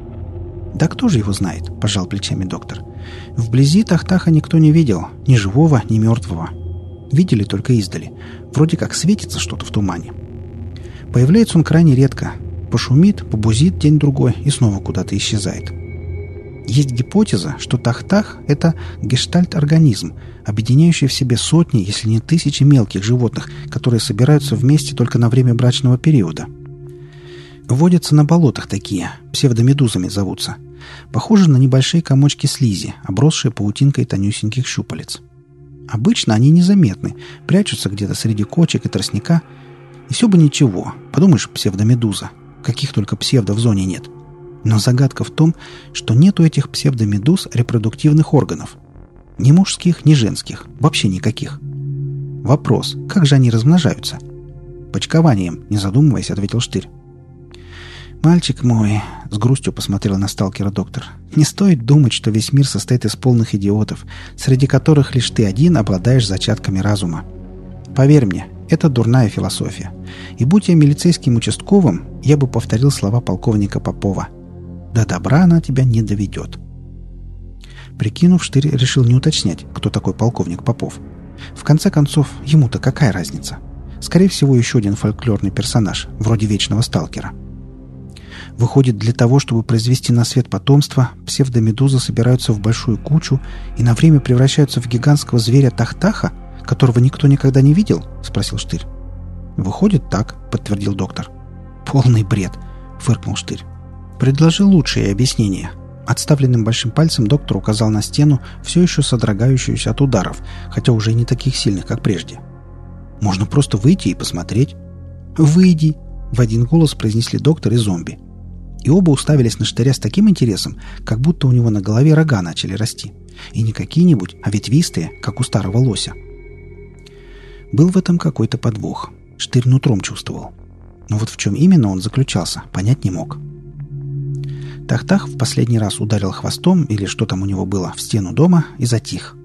«Да кто же его знает?» – пожал плечами доктор. «Вблизи Тах-Таха никто не видел, ни живого, ни мертвого. Видели только издали. Вроде как светится что-то в тумане. Появляется он крайне редко. Пошумит, побузит день-другой и снова куда-то исчезает. Есть гипотеза, что Тах-Тах – это гештальт-организм, объединяющий в себе сотни, если не тысячи мелких животных, которые собираются вместе только на время брачного периода. Водятся на болотах такие, псевдомедузами зовутся. Похожи на небольшие комочки слизи, обросшие паутинкой тонюсеньких щупалец. Обычно они незаметны, прячутся где-то среди кочек и тростника. И все бы ничего, подумаешь, псевдомедуза. Каких только псевдо в зоне нет. Но загадка в том, что нет у этих псевдомедуз репродуктивных органов. Ни мужских, ни женских, вообще никаких. Вопрос, как же они размножаются? «Почкованием», не задумываясь, ответил Штырь. «Мальчик мой», — с грустью посмотрел на сталкера доктор, «не стоит думать, что весь мир состоит из полных идиотов, среди которых лишь ты один обладаешь зачатками разума. Поверь мне, это дурная философия. И будь я милицейским участковым, я бы повторил слова полковника Попова. До добра она тебя не доведет». Прикинув, Штырь решил не уточнять, кто такой полковник Попов. В конце концов, ему-то какая разница? Скорее всего, еще один фольклорный персонаж, вроде вечного сталкера. Выходит, для того, чтобы произвести на свет потомство, псевдомедузы собираются в большую кучу и на время превращаются в гигантского зверя Тах-Таха, которого никто никогда не видел? — спросил Штырь. «Выходит, так», — подтвердил доктор. «Полный бред», — фыркнул Штырь. «Предложи лучшее объяснение». Отставленным большим пальцем доктор указал на стену, все еще содрогающуюся от ударов, хотя уже не таких сильных, как прежде. «Можно просто выйти и посмотреть». «Выйди!» — в один голос произнесли доктор и зомби. И оба уставились на Штыря с таким интересом, как будто у него на голове рога начали расти. И не какие-нибудь, а ветвистые, как у старого лося. Был в этом какой-то подвох. Штырь нутром чувствовал. Но вот в чем именно он заключался, понять не мог. Тах-тах в последний раз ударил хвостом, или что там у него было, в стену дома и затих.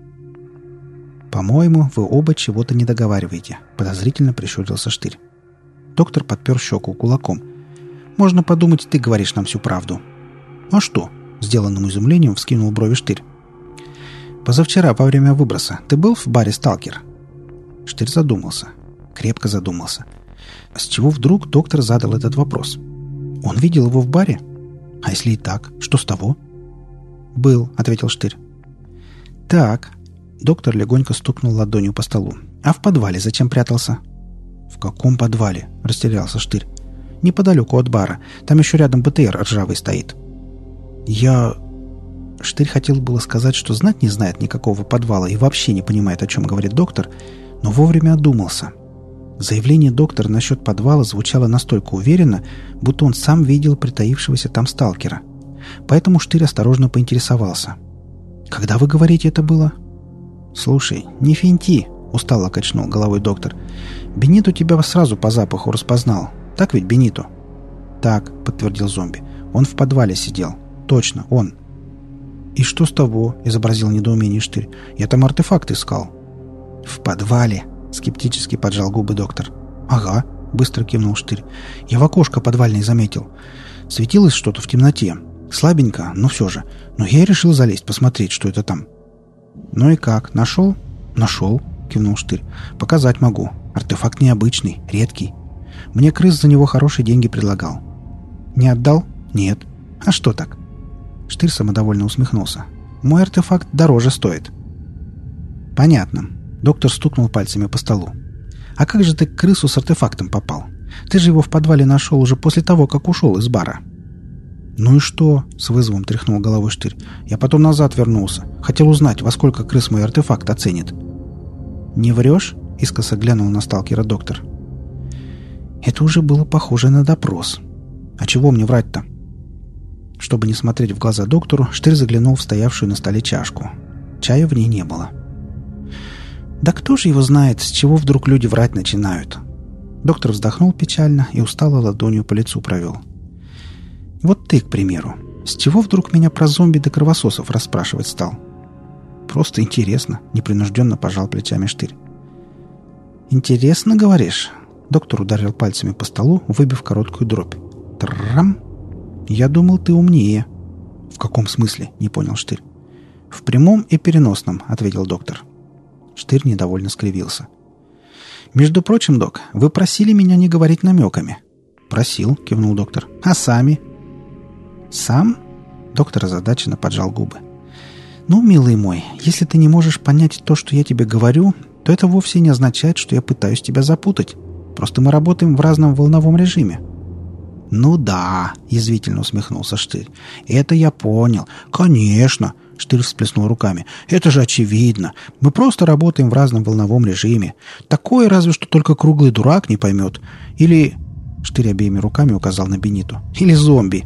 «По-моему, вы оба чего-то не договариваете», — подозрительно прищурился Штырь. Доктор подпер щеку кулаком. «Можно подумать, ты говоришь нам всю правду». «А что?» — сделанным изумлением вскинул брови Штырь. «Позавчера, во время выброса, ты был в баре «Сталкер»?» Штырь задумался. Крепко задумался. С чего вдруг доктор задал этот вопрос? Он видел его в баре? А если и так, что с того? «Был», — ответил Штырь. «Так». Доктор легонько стукнул ладонью по столу. «А в подвале зачем прятался?» «В каком подвале?» — растерялся Штырь. «Неподалеку от бара. Там еще рядом БТР ржавый стоит». «Я...» Штырь хотел было сказать, что знать не знает никакого подвала и вообще не понимает, о чем говорит доктор, но вовремя одумался. Заявление доктора насчет подвала звучало настолько уверенно, будто он сам видел притаившегося там сталкера. Поэтому Штырь осторожно поинтересовался. «Когда, вы говорите, это было?» «Слушай, не финти», — устало качнул головой доктор. «Бенито тебя сразу по запаху распознал. Так ведь, Бенито?» «Так», — подтвердил зомби. «Он в подвале сидел. Точно, он». «И что с того?» — изобразил недоумение Штырь. «Я там артефакт искал». «В подвале?» — скептически поджал губы доктор. «Ага», — быстро кивнул Штырь. «Я в окошко подвальное заметил. Светилось что-то в темноте. Слабенько, но все же. Но я и решил залезть, посмотреть, что это там». «Ну и как, нашел?» «Нашел», — кивнул Штырь. «Показать могу. Артефакт необычный, редкий. Мне крыс за него хорошие деньги предлагал». «Не отдал?» «Нет». «А что так?» Штырь самодовольно усмехнулся. «Мой артефакт дороже стоит». «Понятно». Доктор стукнул пальцами по столу. «А как же ты к крысу с артефактом попал? Ты же его в подвале нашел уже после того, как ушел из бара». «Ну и что?» — с вызовом тряхнул головой Штырь. «Я потом назад вернулся. Хотел узнать, во сколько крыс мой артефакт оценит». «Не врешь?» — искоса глянул на сталкера доктор. Это уже было похоже на допрос. «А чего мне врать-то?» Чтобы не смотреть в глаза доктору, Штырь заглянул в стоявшую на столе чашку. Чая в ней не было. «Да кто же его знает, с чего вдруг люди врать начинают?» Доктор вздохнул печально и устало ладонью по лицу провел. «Вот ты, к примеру, с чего вдруг меня про зомби да кровососов расспрашивать стал?» «Просто интересно», — непринужденно пожал плечами Штырь. «Интересно, говоришь?» Доктор ударил пальцами по столу, выбив короткую дробь. «Трам! Я думал, ты умнее». «В каком смысле?» — не понял Штырь. «В прямом и переносном», — ответил доктор. Штырь недовольно скривился. «Между прочим, док, вы просили меня не говорить намеками». «Просил», — кивнул доктор. «А сами?» «Сам?» — доктор озадаченно поджал губы. «Ну, милый мой, если ты не можешь понять то, что я тебе говорю, то это вовсе не означает, что я пытаюсь тебя запутать. Просто мы работаем в разном волновом режиме». «Ну да», — язвительно усмехнулся Штырь. «Это я понял. Конечно», — Штырь всплеснул руками. «Это же очевидно. Мы просто работаем в разном волновом режиме. Такое разве что только круглый дурак не поймет. Или...» Штырь обеими руками указал на Бенито. «Или зомби».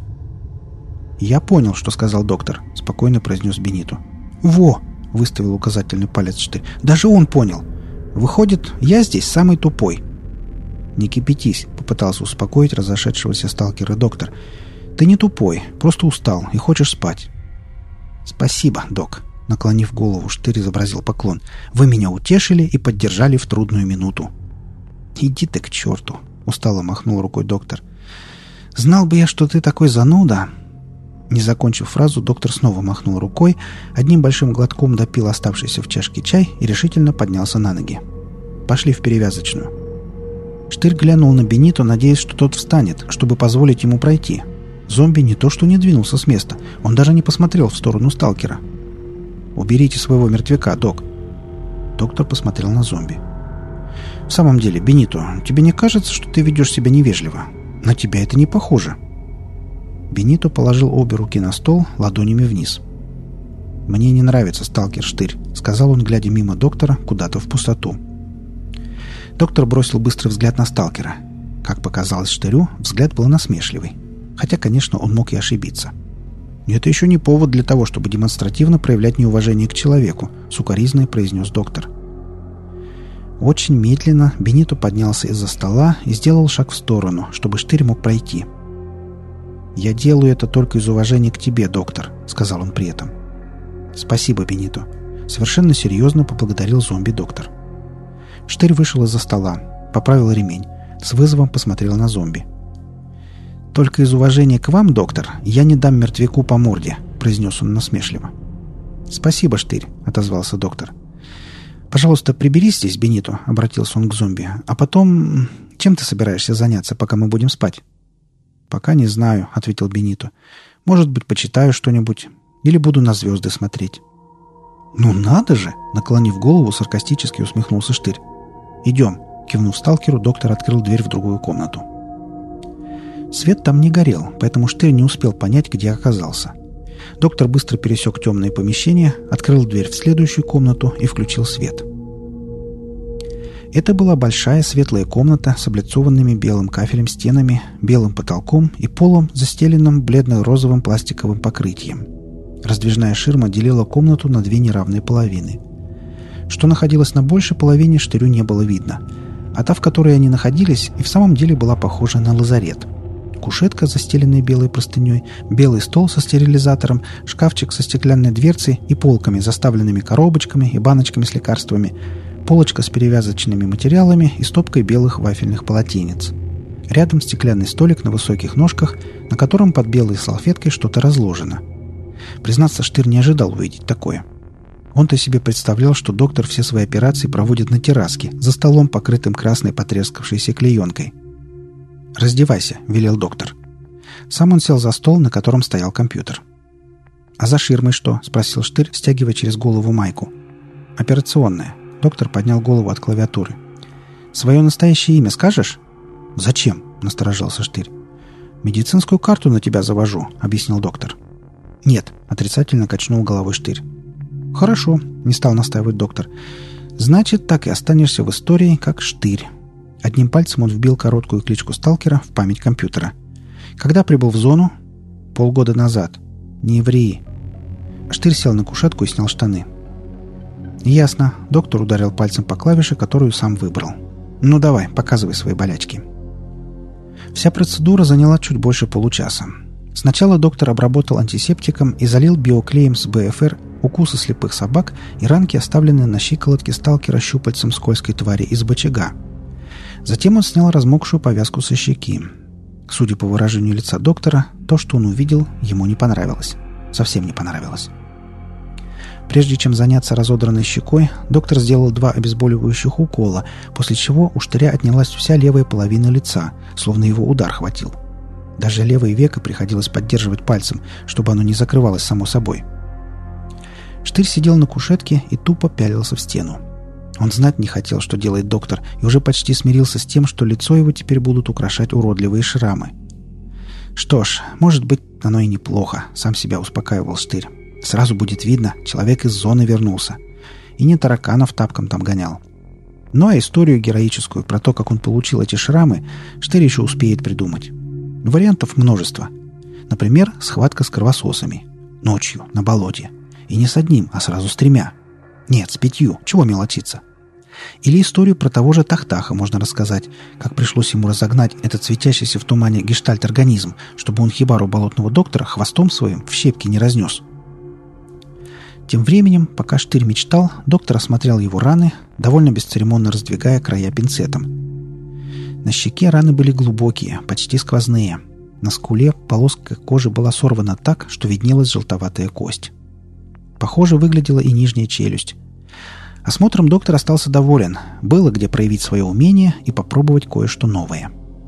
«Я понял, что сказал доктор», — спокойно произнес Бенито. «Во!» — выставил указательный палец Штырь. «Даже он понял. Выходит, я здесь самый тупой». «Не кипятись», — попытался успокоить разошедшегося сталкера доктор. «Ты не тупой, просто устал и хочешь спать». «Спасибо, док», — наклонив голову, Штырь изобразил поклон. «Вы меня утешили и поддержали в трудную минуту». «Иди ты к черту», — устало махнул рукой доктор. «Знал бы я, что ты такой зануда». Не закончив фразу, доктор снова махнул рукой, одним большим глотком допил оставшийся в чашке чай и решительно поднялся на ноги. «Пошли в перевязочную». Штырь глянул на Бенито, надеясь, что тот встанет, чтобы позволить ему пройти. Зомби не то что не двинулся с места, он даже не посмотрел в сторону сталкера. «Уберите своего мертвяка, док». Доктор посмотрел на зомби. «В самом деле, Бенито, тебе не кажется, что ты ведешь себя невежливо? На тебя это не похоже». Бенито положил обе руки на стол, ладонями вниз. «Мне не нравится сталкер Штырь», — сказал он, глядя мимо доктора куда-то в пустоту. Доктор бросил быстрый взгляд на сталкера. Как показалось Штырю, взгляд был насмешливый. Хотя, конечно, он мог и ошибиться. «Это еще не повод для того, чтобы демонстративно проявлять неуважение к человеку», — сукоризной произнес доктор. Очень медленно Бенито поднялся из-за стола и сделал шаг в сторону, чтобы Штырь мог пройти. «Я делаю это только из уважения к тебе, доктор», — сказал он при этом. «Спасибо, Бенито», — совершенно серьезно поблагодарил зомби-доктор. Штырь вышел из-за стола, поправил ремень, с вызовом посмотрел на зомби. «Только из уважения к вам, доктор, я не дам мертвяку по морде», — произнес он насмешливо. «Спасибо, Штырь», — отозвался доктор. «Пожалуйста, приберись здесь, Бенито», — обратился он к зомби. «А потом... Чем ты собираешься заняться, пока мы будем спать?» «Пока не знаю», — ответил Бенито. «Может быть, почитаю что-нибудь. Или буду на звезды смотреть». «Ну надо же!» — наклонив голову, саркастически усмехнулся Штырь. «Идем», — кивнув сталкеру, доктор открыл дверь в другую комнату. Свет там не горел, поэтому Штырь не успел понять, где оказался. Доктор быстро пересек темное помещение, открыл дверь в следующую комнату и включил свет. Это была большая светлая комната с облицованными белым кафелем стенами, белым потолком и полом, застеленным бледно-розовым пластиковым покрытием. Раздвижная ширма делила комнату на две неравные половины. Что находилось на большей половине, Штырю не было видно, а та, в которой они находились, и в самом деле была похожа на лазарет. Кушетка, застеленная белой простыней, белый стол со стерилизатором, шкафчик со стеклянной дверцей и полками, заставленными коробочками и баночками с лекарствами, полочка с перевязочными материалами и стопкой белых вафельных полотенец. Рядом стеклянный столик на высоких ножках, на котором под белой салфеткой что-то разложено. Признаться, Штырь не ожидал увидеть такое. Он-то себе представлял, что доктор все свои операции проводит на терраске, за столом, покрытым красной потрескавшейся клеенкой. «Раздевайся», — велел доктор. Сам он сел за стол, на котором стоял компьютер. «А за ширмой что?» — спросил Штырь, стягивая через голову майку. «Операционная». Доктор поднял голову от клавиатуры. «Свое настоящее имя скажешь?» «Зачем?» — насторожился Штырь. «Медицинскую карту на тебя завожу», — объяснил доктор. «Нет», — отрицательно качнул головой Штырь. «Хорошо», — не стал настаивать доктор. «Значит, так и останешься в истории, как Штырь». Одним пальцем он вбил короткую кличку сталкера в память компьютера. «Когда прибыл в зону?» «Полгода назад». «Не ври». Штырь сел на кушетку и снял штаны. «Ясно». Доктор ударил пальцем по клавише, которую сам выбрал. «Ну давай, показывай свои болячки». Вся процедура заняла чуть больше получаса. Сначала доктор обработал антисептиком и залил биоклеем с БФР укусы слепых собак и ранки, оставленные на щиколотке сталкера щупальцем скользкой твари из бочага. Затем он снял размокшую повязку со щеки. Судя по выражению лица доктора, то, что он увидел, ему не понравилось. Совсем не понравилось. Прежде чем заняться разодранной щекой, доктор сделал 2 обезболивающих укола, после чего у Штыря отнялась вся левая половина лица, словно его удар хватил. Даже левое веко приходилось поддерживать пальцем, чтобы оно не закрывалось само собой. Штырь сидел на кушетке и тупо пялился в стену. Он знать не хотел, что делает доктор, и уже почти смирился с тем, что лицо его теперь будут украшать уродливые шрамы. «Что ж, может быть, оно и неплохо», — сам себя успокаивал Штырь. «Сразу будет видно, человек из зоны вернулся. И не тараканов тапком там гонял». Ну а историю героическую про то, как он получил эти шрамы, Штырь еще успеет придумать. Вариантов множество. Например, схватка с кровососами. Ночью, на болоте. И не с одним, а сразу с 3. Нет, с 5. Чего мелочиться? Или историю про того же Тахтаха можно рассказать, как пришлось ему разогнать этот светящийся в тумане гештальт-организм, чтобы он хибару болотного доктора хвостом своим в щепки не разнес. Тем временем, пока Штырь мечтал, доктор осмотрел его раны, довольно бесцеремонно раздвигая края пинцетом. На щеке раны были глубокие, почти сквозные. На скуле полоска кожи была сорвана так, что виднелась желтоватая кость. Похоже, выглядела и нижняя челюсть. Осмотром доктор остался доволен. Было где проявить свое умение и попробовать кое-что новое.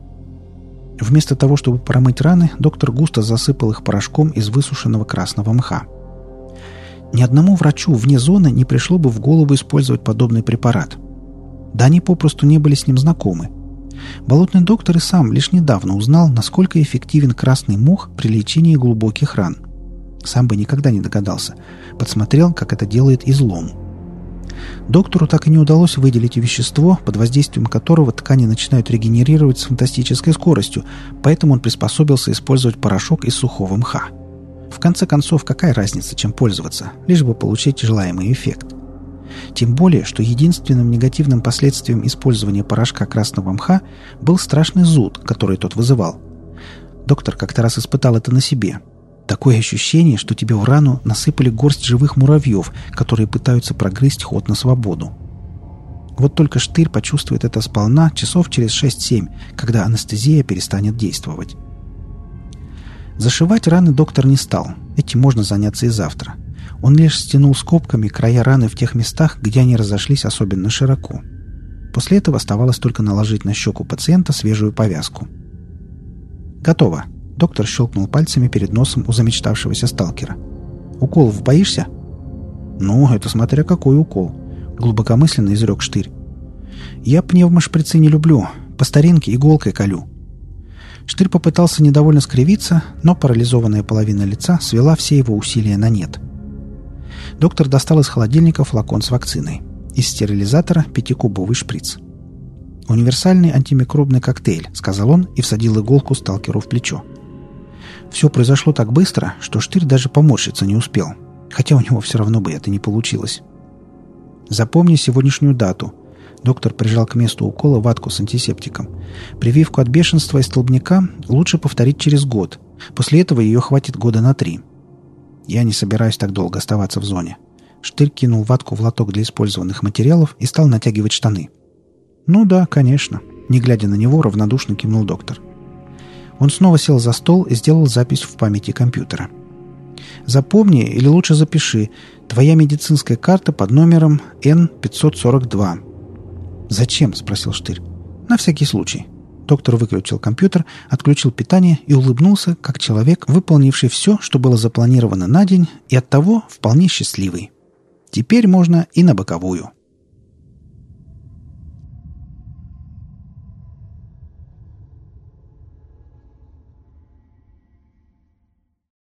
Вместо того, чтобы промыть раны, доктор густо засыпал их порошком из высушенного красного мха. Ни одному врачу вне зоны не пришло бы в голову использовать подобный препарат. Да они попросту не были с ним знакомы. Болотный доктор и сам лишь недавно узнал, насколько эффективен красный мох при лечении глубоких ран. Сам бы никогда не догадался. Подсмотрел, как это делает излом. Доктору так и не удалось выделить вещество, под воздействием которого ткани начинают регенерировать с фантастической скоростью, поэтому он приспособился использовать порошок из сухого мха. В конце концов, какая разница, чем пользоваться, лишь бы получить желаемый эффект. Тем более, что единственным негативным последствием использования порошка красного мха был страшный зуд, который тот вызывал. Доктор как-то раз испытал это на себе. Такое ощущение, что тебе в рану насыпали горсть живых муравьев, которые пытаются прогрызть ход на свободу. Вот только Штырь почувствует это сполна часов через 6-7, когда анестезия перестанет действовать. Зашивать раны доктор не стал. Этим можно заняться и завтра. Он лишь стянул скобками края раны в тех местах, где они разошлись особенно широко. После этого оставалось только наложить на щеку пациента свежую повязку. «Готово!» — доктор щелкнул пальцами перед носом у замечтавшегося сталкера. «Уколов боишься?» «Ну, это смотря какой укол», — глубокомысленно изрек Штырь. «Я пневмошприцы не люблю. По старинке иголкой колю». Штырь попытался недовольно скривиться, но парализованная половина лица свела все его усилия на нет. Доктор достал из холодильника флакон с вакциной. Из стерилизатора 5-кубовый шприц. «Универсальный антимикробный коктейль», — сказал он и всадил иголку сталкеру в плечо. Все произошло так быстро, что Штырь даже поморщиться не успел, хотя у него все равно бы это не получилось. «Запомни сегодняшнюю дату». Доктор прижал к месту укола ватку с антисептиком. «Прививку от бешенства и столбняка лучше повторить через год. После этого ее хватит года на 3. Я не собираюсь так долго оставаться в зоне». Штырь кинул ватку в лоток для использованных материалов и стал натягивать штаны. «Ну да, конечно», — не глядя на него, равнодушно кивнул доктор. Он снова сел за стол и сделал запись в памяти компьютера. «Запомни, или лучше запиши, твоя медицинская карта под номером N542». «Зачем?» — спросил Штырь. «На всякий случай». Доктор выключил компьютер, отключил питание и улыбнулся, как человек, выполнивший все, что было запланировано на день, и оттого вполне счастливый. Теперь можно и на боковую.